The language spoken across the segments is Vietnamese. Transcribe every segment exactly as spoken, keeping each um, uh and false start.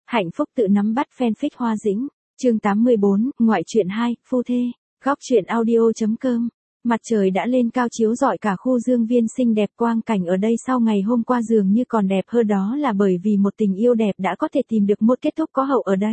Hạnh phúc tự nắm bắt fanfic Hoa Dĩnh, chương tám mươi bốn, ngoại truyện hai, phu thê, góc truyện audio.com. Mặt trời đã lên cao chiếu rọi cả khu dương viên xinh đẹp, quang cảnh ở đây sau ngày hôm qua dường như còn đẹp hơn, đó là bởi vì một tình yêu đẹp đã có thể tìm được một kết thúc có hậu ở đây.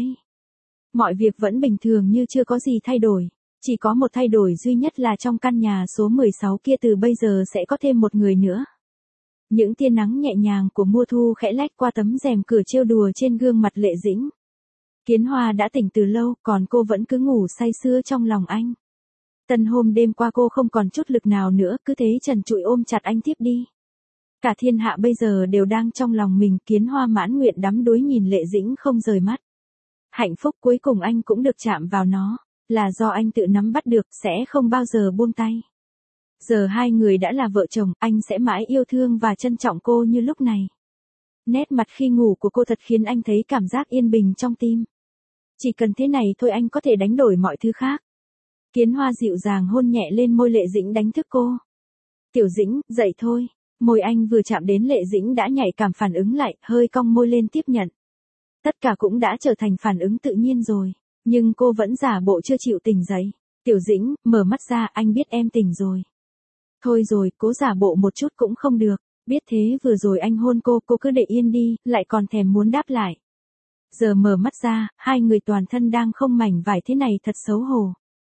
Mọi việc vẫn bình thường như chưa có gì thay đổi, chỉ có một thay đổi duy nhất là trong căn nhà số mười sáu kia từ bây giờ sẽ có thêm một người nữa. Những tia nắng nhẹ nhàng của mùa thu khẽ lách qua tấm rèm cửa trêu đùa trên gương mặt Lệ Dĩnh. Kiến Hoa đã tỉnh từ lâu, còn cô vẫn cứ ngủ say sưa trong lòng anh. Tân hôm đêm qua cô không còn chút lực nào nữa, cứ thế trần trụi ôm chặt anh tiếp đi. Cả thiên hạ bây giờ đều đang trong lòng mình, Kiến Hoa mãn nguyện đắm đuối nhìn Lệ Dĩnh không rời mắt. Hạnh phúc cuối cùng anh cũng được chạm vào nó, là do anh tự nắm bắt được, sẽ không bao giờ buông tay. Giờ hai người đã là vợ chồng, anh sẽ mãi yêu thương và trân trọng cô như lúc này. Nét mặt khi ngủ của cô thật khiến anh thấy cảm giác yên bình trong tim. Chỉ cần thế này thôi anh có thể đánh đổi mọi thứ khác. Kiến Hoa dịu dàng hôn nhẹ lên môi Lệ Dĩnh đánh thức cô. Tiểu Dĩnh, dậy thôi. Môi anh vừa chạm đến Lệ Dĩnh đã nhạy cảm phản ứng lại, hơi cong môi lên tiếp nhận. Tất cả cũng đã trở thành phản ứng tự nhiên rồi, nhưng cô vẫn giả bộ chưa chịu tỉnh dậy. Tiểu Dĩnh, mở mắt ra, anh biết em tỉnh rồi. Thôi rồi, cố giả bộ một chút cũng không được, biết thế vừa rồi anh hôn cô, cô cứ để yên đi, lại còn thèm muốn đáp lại. Giờ mở mắt ra, hai người toàn thân đang không mảnh vải thế này thật xấu hổ.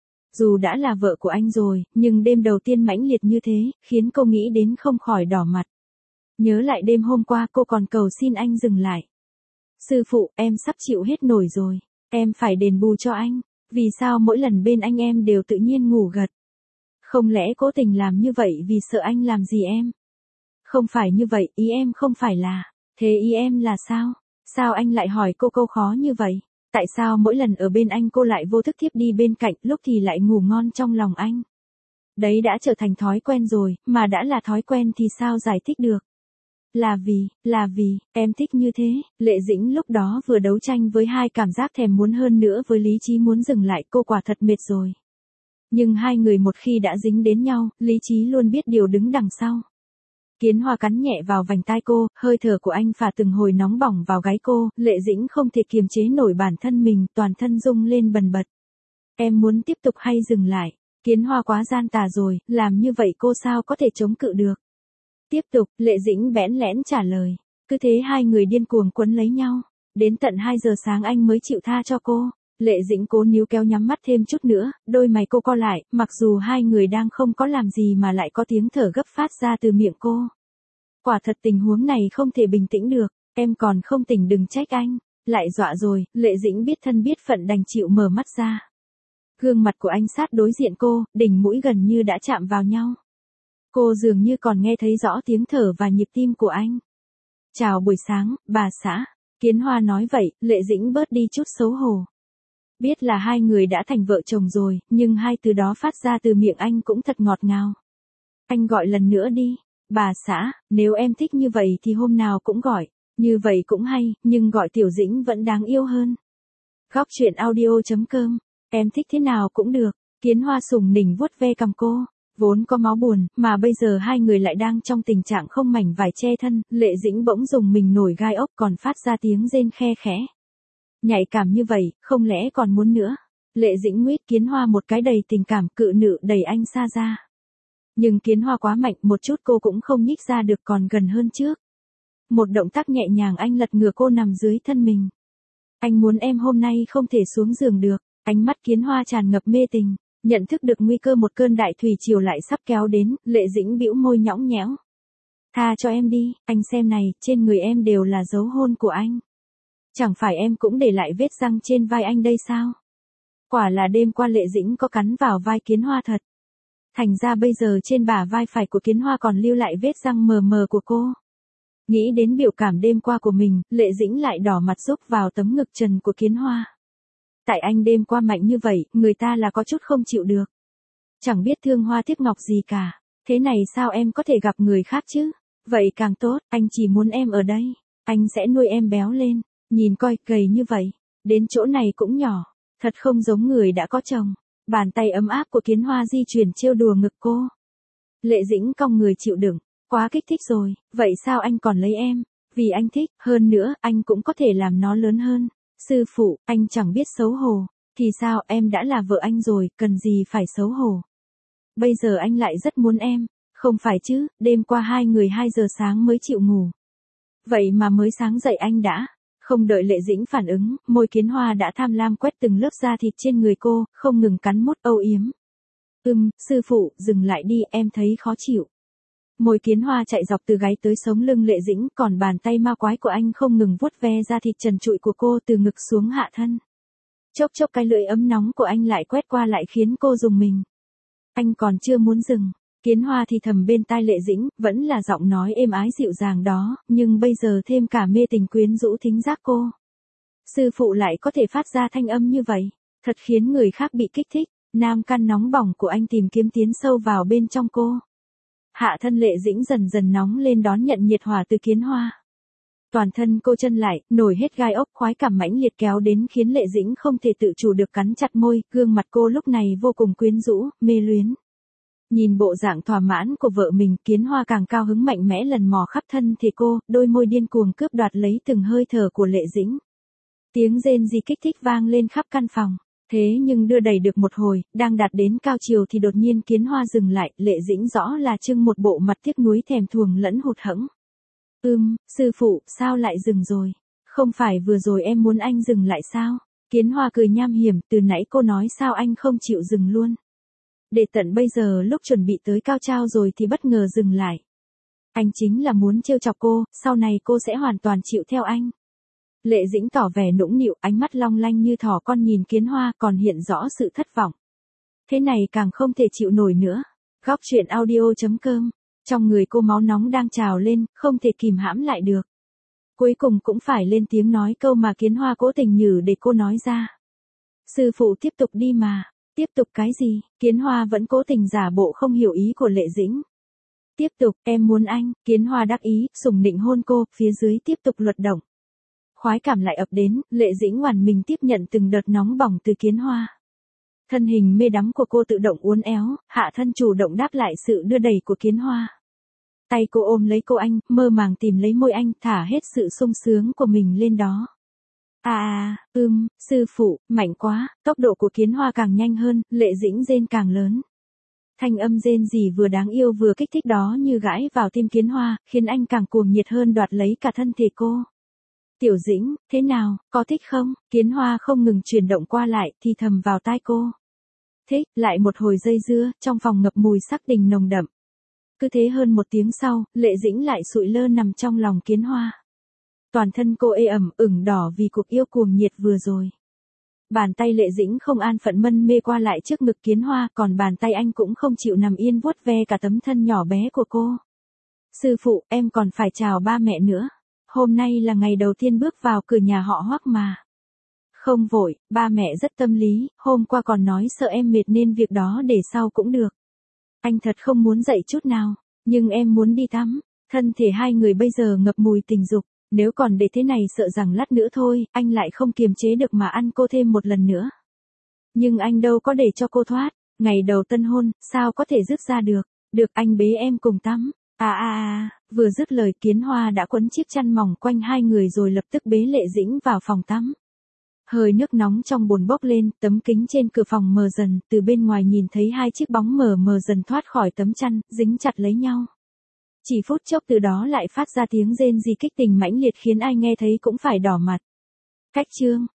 Dù đã là vợ của anh rồi, nhưng đêm đầu tiên mãnh liệt như thế, khiến cô nghĩ đến không khỏi đỏ mặt. Nhớ lại đêm hôm qua cô còn cầu xin anh dừng lại. Sư phụ, em sắp chịu hết nổi rồi, em phải đền bù cho anh, vì sao mỗi lần bên anh em đều tự nhiên ngủ gật. Không lẽ cố tình làm như vậy vì sợ anh làm gì em? Không phải như vậy, ý em không phải là, thế ý em là sao? Sao anh lại hỏi cô câu khó như vậy? Tại sao mỗi lần ở bên anh cô lại vô thức thiếp đi bên cạnh, lúc thì lại ngủ ngon trong lòng anh? Đấy đã trở thành thói quen rồi, mà đã là thói quen thì sao giải thích được? Là vì, là vì, em thích như thế. Lệ Dĩnh lúc đó vừa đấu tranh với hai cảm giác thèm muốn hơn nữa với lý trí muốn dừng lại, cô quả thật mệt rồi. Nhưng hai người một khi đã dính đến nhau, lý trí luôn biết điều đứng đằng sau. Kiến Hoa cắn nhẹ vào vành tai cô, hơi thở của anh phả từng hồi nóng bỏng vào gáy cô, Lệ Dĩnh không thể kiềm chế nổi bản thân mình, toàn thân rung lên bần bật. Em muốn tiếp tục hay dừng lại? Kiến Hoa quá gian tà rồi, làm như vậy cô sao có thể chống cự được? Tiếp tục, Lệ Dĩnh bẽn lẽn trả lời. Cứ thế hai người điên cuồng quấn lấy nhau. Đến tận hai giờ sáng anh mới chịu tha cho cô. Lệ Dĩnh cố níu kéo nhắm mắt thêm chút nữa, đôi mày cô co lại, mặc dù hai người đang không có làm gì mà lại có tiếng thở gấp phát ra từ miệng cô. Quả thật tình huống này không thể bình tĩnh được, em còn không tỉnh đừng trách anh. Lại dọa rồi, Lệ Dĩnh biết thân biết phận đành chịu mở mắt ra. Gương mặt của anh sát đối diện cô, đỉnh mũi gần như đã chạm vào nhau. Cô dường như còn nghe thấy rõ tiếng thở và nhịp tim của anh. Chào buổi sáng, bà xã. Kiến Hoa nói vậy, Lệ Dĩnh bớt đi chút xấu hổ. Biết là hai người đã thành vợ chồng rồi, nhưng hai từ đó phát ra từ miệng anh cũng thật ngọt ngào. Anh gọi lần nữa đi. Bà xã, nếu em thích như vậy thì hôm nào cũng gọi. Như vậy cũng hay, nhưng gọi Tiểu Dĩnh vẫn đáng yêu hơn. Góc truyện audio.com. Em thích thế nào cũng được. Kiến Hoa sủng nịnh vuốt ve cằm cô. Vốn có máu buồn, mà bây giờ hai người lại đang trong tình trạng không mảnh vải che thân, Lệ Dĩnh bỗng dùng mình nổi gai ốc còn phát ra tiếng rên khe khẽ. Nhạy cảm như vậy, không lẽ còn muốn nữa? Lệ Dĩnh nguyết Kiến Hoa một cái đầy tình cảm, cự nữ đẩy anh xa ra. Nhưng Kiến Hoa quá mạnh, một chút cô cũng không nhích ra được, còn gần hơn trước. Một động tác nhẹ nhàng anh lật ngửa cô nằm dưới thân mình. Anh muốn em hôm nay không thể xuống giường được, ánh mắt Kiến Hoa tràn ngập mê tình. Nhận thức được nguy cơ một cơn đại thủy triều lại sắp kéo đến, Lệ Dĩnh bĩu môi nhõng nhẽo. Tha cho em đi, anh xem này, trên người em đều là dấu hôn của anh. Chẳng phải em cũng để lại vết răng trên vai anh đây sao? Quả là đêm qua Lệ Dĩnh có cắn vào vai Kiến Hoa thật. Thành ra bây giờ trên bả vai phải của Kiến Hoa còn lưu lại vết răng mờ mờ của cô. Nghĩ đến biểu cảm đêm qua của mình, Lệ Dĩnh lại đỏ mặt rúc vào tấm ngực trần của Kiến Hoa. Tại anh đêm qua mạnh như vậy, người ta là có chút không chịu được. Chẳng biết thương hoa tiếc ngọc gì cả. Thế này sao em có thể gặp người khác chứ? Vậy càng tốt, anh chỉ muốn em ở đây. Anh sẽ nuôi em béo lên. Nhìn coi, gầy như vậy. Đến chỗ này cũng nhỏ. Thật không giống người đã có chồng. Bàn tay ấm áp của Kiến Hoa di chuyển trêu đùa ngực cô. Lệ Dĩnh cong người chịu đựng. Quá kích thích rồi, vậy sao anh còn lấy em? Vì anh thích, hơn nữa, anh cũng có thể làm nó lớn hơn. Sư phụ, anh chẳng biết xấu hổ. Thì sao, em đã là vợ anh rồi, cần gì phải xấu hổ. Bây giờ anh lại rất muốn em. Không phải chứ, đêm qua hai người hai giờ sáng mới chịu ngủ. Vậy mà mới sáng dậy anh đã. Không đợi Lệ Dĩnh phản ứng, môi Kiến Hoa đã tham lam quét từng lớp da thịt trên người cô, không ngừng cắn mút âu yếm. Ừm, sư phụ, dừng lại đi, em thấy khó chịu. Môi Kiến Hoa chạy dọc từ gáy tới sống lưng Lệ Dĩnh, còn bàn tay ma quái của anh không ngừng vuốt ve da thịt trần trụi của cô từ ngực xuống hạ thân. Chốc chốc cái lưỡi ấm nóng của anh lại quét qua lại khiến cô rùng mình. Anh còn chưa muốn dừng. Kiến Hoa thì thầm bên tai Lệ Dĩnh, vẫn là giọng nói êm ái dịu dàng đó, nhưng bây giờ thêm cả mê tình quyến rũ thính giác cô. Sư phụ lại có thể phát ra thanh âm như vậy, thật khiến người khác bị kích thích. Nam căn nóng bỏng của anh tìm kiếm tiến sâu vào bên trong cô. Hạ thân Lệ Dĩnh dần dần nóng lên đón nhận nhiệt hỏa từ Kiến Hoa. Toàn thân cô chân lại, nổi hết gai ốc, khoái cảm mãnh liệt kéo đến khiến Lệ Dĩnh không thể tự chủ được cắn chặt môi, gương mặt cô lúc này vô cùng quyến rũ, mê luyến. Nhìn bộ dạng thỏa mãn của vợ mình, Kiến Hoa càng cao hứng mạnh mẽ lần mò khắp thân thể cô, đôi môi điên cuồng cướp đoạt lấy từng hơi thở của Lệ Dĩnh. Tiếng rên rỉ kích thích vang lên khắp căn phòng. Thế nhưng đưa đẩy được một hồi, đang đạt đến cao chiều thì đột nhiên Kiến Hoa dừng lại, Lệ Dĩnh rõ là trưng một bộ mặt tiếc nuối thèm thuồng lẫn hụt hẫng. Ừm, sư phụ, sao lại dừng rồi? Không phải vừa rồi em muốn anh dừng lại sao? Kiến Hoa cười nham hiểm, từ nãy cô nói sao anh không chịu dừng luôn. Để tận bây giờ lúc chuẩn bị tới cao trao rồi thì bất ngờ dừng lại. Anh chính là muốn trêu chọc cô, sau này cô sẽ hoàn toàn chịu theo anh. Lệ Dĩnh tỏ vẻ nũng nịu, ánh mắt long lanh như thỏ con nhìn Kiến Hoa còn hiện rõ sự thất vọng. Thế này càng không thể chịu nổi nữa. Góc truyện audio chấm com. Trong người cô máu nóng đang trào lên, không thể kìm hãm lại được. Cuối cùng cũng phải lên tiếng nói câu mà Kiến Hoa cố tình nhử để cô nói ra. Sư phụ tiếp tục đi mà. Tiếp tục cái gì? Kiến Hoa vẫn cố tình giả bộ không hiểu ý của Lệ Dĩnh. Tiếp tục, em muốn anh. Kiến Hoa đắc ý, sủng nịnh hôn cô, phía dưới tiếp tục luật động. Khoái cảm lại ập đến, Lệ Dĩnh ngoằn mình tiếp nhận từng đợt nóng bỏng từ Kiến Hoa. Thân hình mê đắm của cô tự động uốn éo, hạ thân chủ động đáp lại sự đưa đẩy của Kiến Hoa. Tay cô ôm lấy cô anh, mơ màng tìm lấy môi anh, thả hết sự sung sướng của mình lên đó. À à, ưm, sư phụ, mạnh quá, tốc độ của Kiến Hoa càng nhanh hơn, Lệ Dĩnh rên càng lớn. Thanh âm rên rỉ vừa đáng yêu vừa kích thích đó như gãi vào tim Kiến Hoa, khiến anh càng cuồng nhiệt hơn đoạt lấy cả thân thể cô. Tiểu Dĩnh, thế nào, có thích không? Kiến Hoa không ngừng chuyển động qua lại, thì thầm vào tai cô. Thích, lại một hồi dây dưa, trong phòng ngập mùi sắc tình nồng đậm. Cứ thế hơn một tiếng sau, Lệ Dĩnh lại sụi lơ nằm trong lòng Kiến Hoa. Toàn thân cô ê ẩm, ửng đỏ vì cuộc yêu cuồng nhiệt vừa rồi. Bàn tay Lệ Dĩnh không an phận mân mê qua lại trước ngực Kiến Hoa, còn bàn tay anh cũng không chịu nằm yên vuốt ve cả tấm thân nhỏ bé của cô. Sư phụ, em còn phải chào ba mẹ nữa. Hôm nay là ngày đầu tiên bước vào cửa nhà họ Hoắc mà. Không vội, ba mẹ rất tâm lý, hôm qua còn nói sợ em mệt nên việc đó để sau cũng được. Anh thật không muốn dậy chút nào, nhưng em muốn đi tắm. Thân thể hai người bây giờ ngập mùi tình dục, nếu còn để thế này sợ rằng lát nữa thôi, anh lại không kiềm chế được mà ăn cô thêm một lần nữa. Nhưng anh đâu có để cho cô thoát, ngày đầu tân hôn, sao có thể dứt ra được, được anh bế em cùng tắm. À à à, vừa dứt lời Kiến Hoa đã quấn chiếc chăn mỏng quanh hai người rồi lập tức bế Lệ Dĩnh vào phòng tắm. Hơi nước nóng trong bồn bốc lên, tấm kính trên cửa phòng mờ dần, từ bên ngoài nhìn thấy hai chiếc bóng mờ mờ dần thoát khỏi tấm chăn, dính chặt lấy nhau. Chỉ phút chốc từ đó lại phát ra tiếng rên rỉ kích tình mãnh liệt khiến ai nghe thấy cũng phải đỏ mặt. Cách chương